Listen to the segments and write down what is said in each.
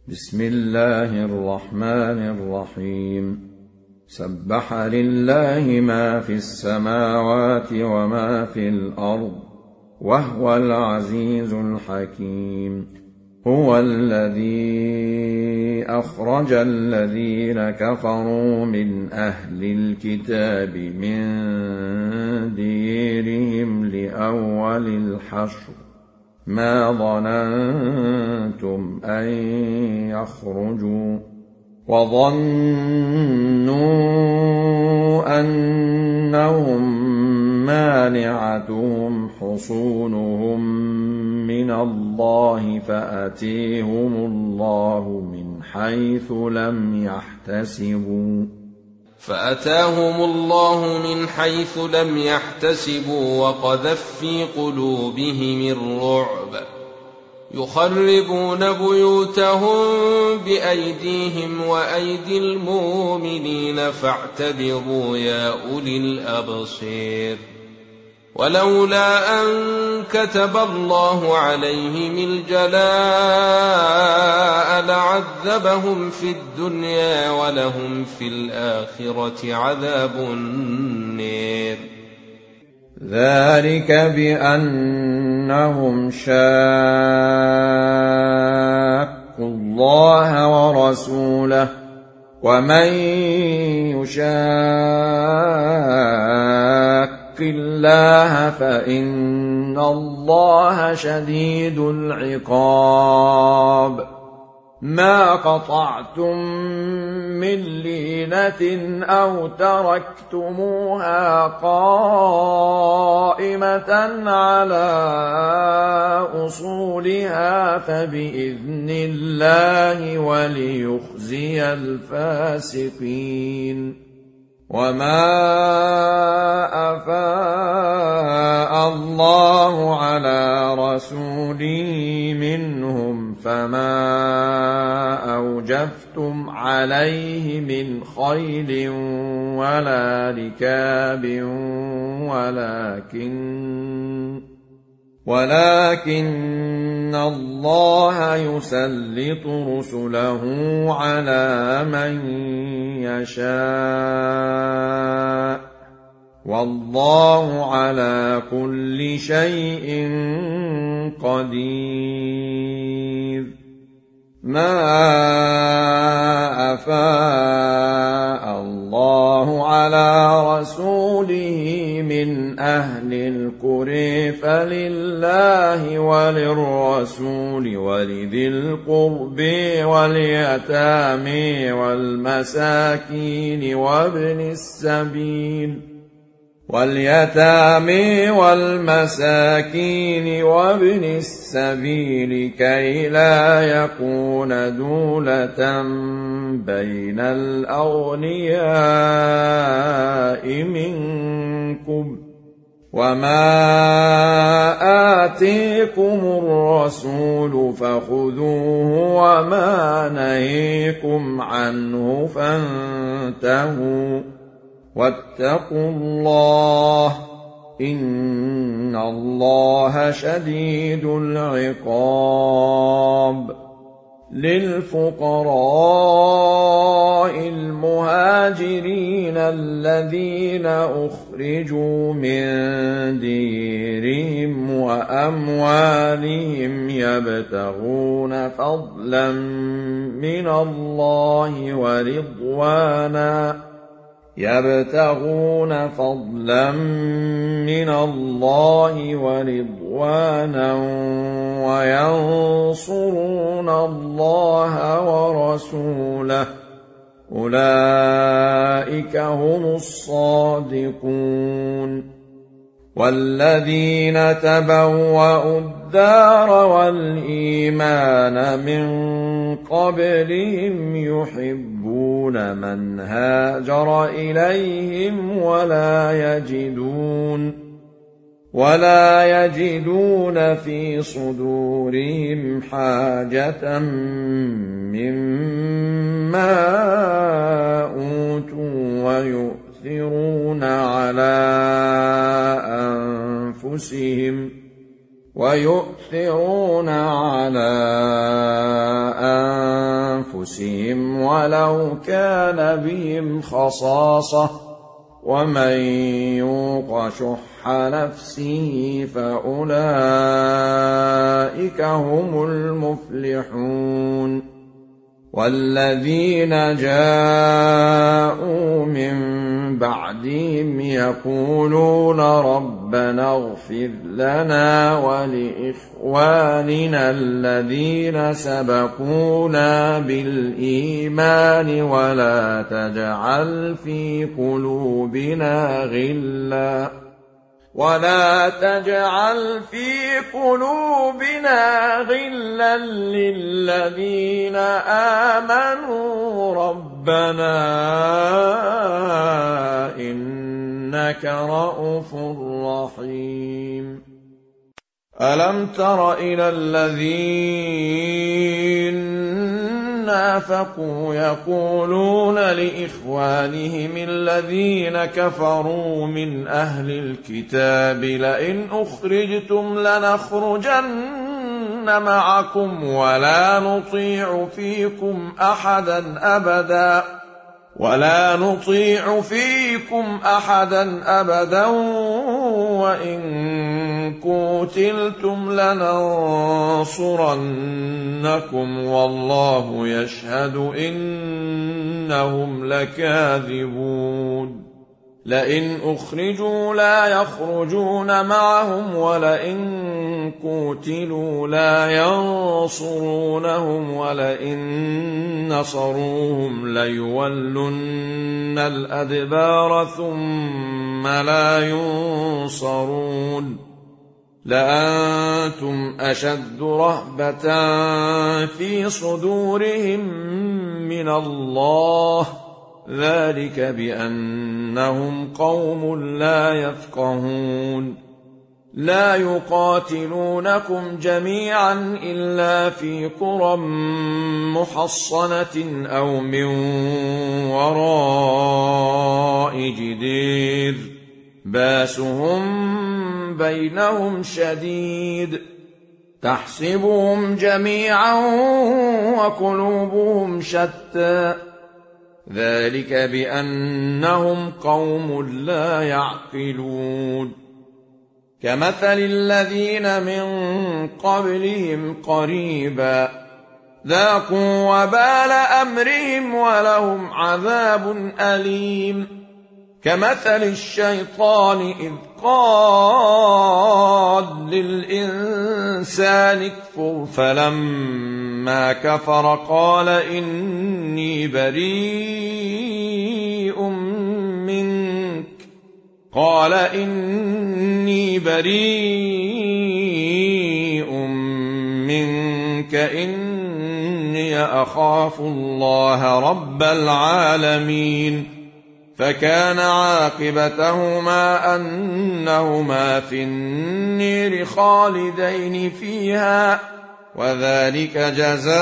بسم الله الرحمن الرحيم. سبح لله ما في السماوات وما في الأرض وهو العزيز الحكيم. هو الذي أخرج الذين كفروا من أهل الكتاب من ديرهم لأول الحشر ما ظننتم أن يخرجوا وظنوا أنهم مانعتهم حصونهم من الله فأتيهم الله من حيث لم يحتسبوا وقذف في قلوبهم الرعب يخربون بيوتهم بأيديهم وأيدي المؤمنين فاعتبروا يا أولي الأبصير. ولولا أن كتب الله عليهم الجلاء لعذبهم في الدنيا ولهم في الآخرة عذاب النير. ذلك بأنهم شاقوا الله ورسوله ومن يشاق الله فإن الله شديد العقاب. ما قطعتم من لينة أو تركتموها قائمة على أصولها فبإذن الله وليخزي الفاسقين. وما أفاء الله على رسوله منهم فما أوجفتم عليه من خيل ولا ركاب ولكن الله يسلط رسله على من يشاء والله على كل شيء قدير. ما أفاء الله على رسوله من أهل القرى فلله وللرسول ولذي القرب واليتامى والمساكين وابن السبيل كي لا يكون دولة بين الأغنياء منكم. وما آتيكم الرسول فخذوه وما نهيكم عنه فانتهوا واتقوا الله إن الله شديد العقاب. للفقراء المهاجرين الذين أخرجوا من ديرهم وأموالهم يبتغون فضلا من الله ورضوانا وينصرون الله ورسوله أولئك هم الصادقون. والذين تبوأوا الدار والإيمان من قبلهم يحبون من هاجر إليهم ولا يجدون في صدورهم حاجة مما أوتوا ويؤثرون على أنفسهم ويؤثرون على أنفسهم ولو كان بهم خصاصة ومن يوق شح نفسه فأولئك هم المفلحون والذين جاءوا من بعدهم يقولون ربنا اغفر لنا ولإخواننا الذين سبقونا بالإيمان ولا تجعل في قلوبنا غلا للذين آمنوا ربنا إنك رءوف رحيم ألم تر إلى الذين نافقوا يقولون لإخوانهم الذين كفروا من أهل الكتاب لئن أخرجتم لنخرجن معكم ولا نطيع فيكم أحدا أبدا وإن قوتلتم لننصرنكم والله يشهد إنهم لكاذبون لئن أخرجوا لا يخرجون معهم ولئن قوتلوا لا ينصرونهم ولئن نصروهم ليولن الأدبار ثم لا ينصرون لأنتم أشد رهبة في صدورهم من الله ذلك بأنهم قوم لا يفقهون لا يقاتلونكم جميعا إلا في قرى محصنة أو من وراء جدير باسهم بينهم شديد تحسبهم جميعا وقلوبهم شتى ذلك بأنهم قوم لا يعقلون كمثل الذين من قبلهم قريبا ذاقوا وبال أمرهم ولهم عذاب أليم كمثل الشيطان إذ قال للإنسان اكفر فلما كفر قال إني بريء منك إني أخاف الله رب العالمين فكان عاقبتهما أنهما في النير خالدين فيها وذلك جزاء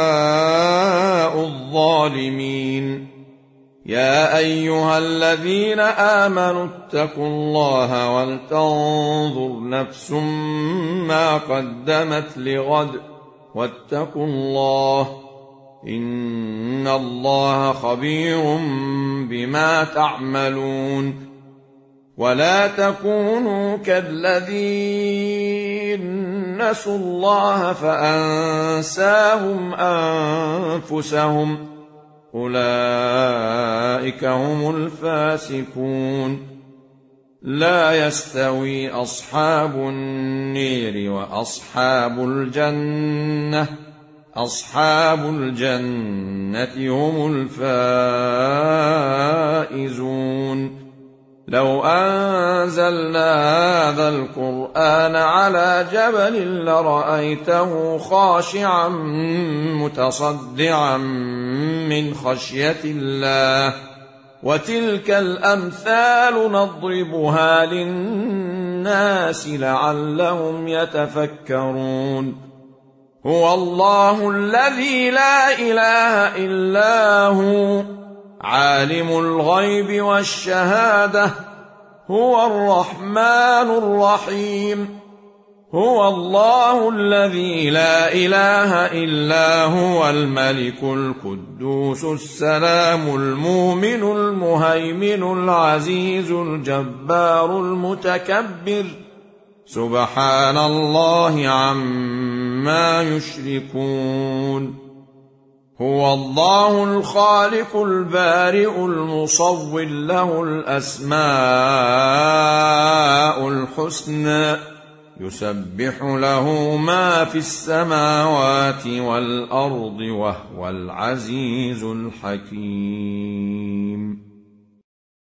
الظالمين يا أيها الذين آمنوا اتقوا الله ولتنظر نفس ما قدمت لغد واتقوا الله إن الله خبير بما تعملون ولا تكونوا كالذين نسوا الله فأنساهم أنفسهم أولئك هم الفاسقون لا يستوي أصحاب النير وأصحاب الجنة هم الفائزون لو أنزلنا هذا القرآن على جبل لرأيته خاشعا متصدعا من خشية الله وتلك الأمثال نضربها للناس لعلهم يتفكرون هو الله الذي لا إله إلا هو عالم الغيب والشهادة هو الرحمن الرحيم هو الله الذي لا إله إلا هو الملك القدوس السلام المؤمن المهيمن العزيز الجبار المتكبر سبحان الله عما يشركون هو الله الخالق البارئ المصور له الأسماء الحسنى يسبح له ما في السماوات والأرض وهو العزيز الحكيم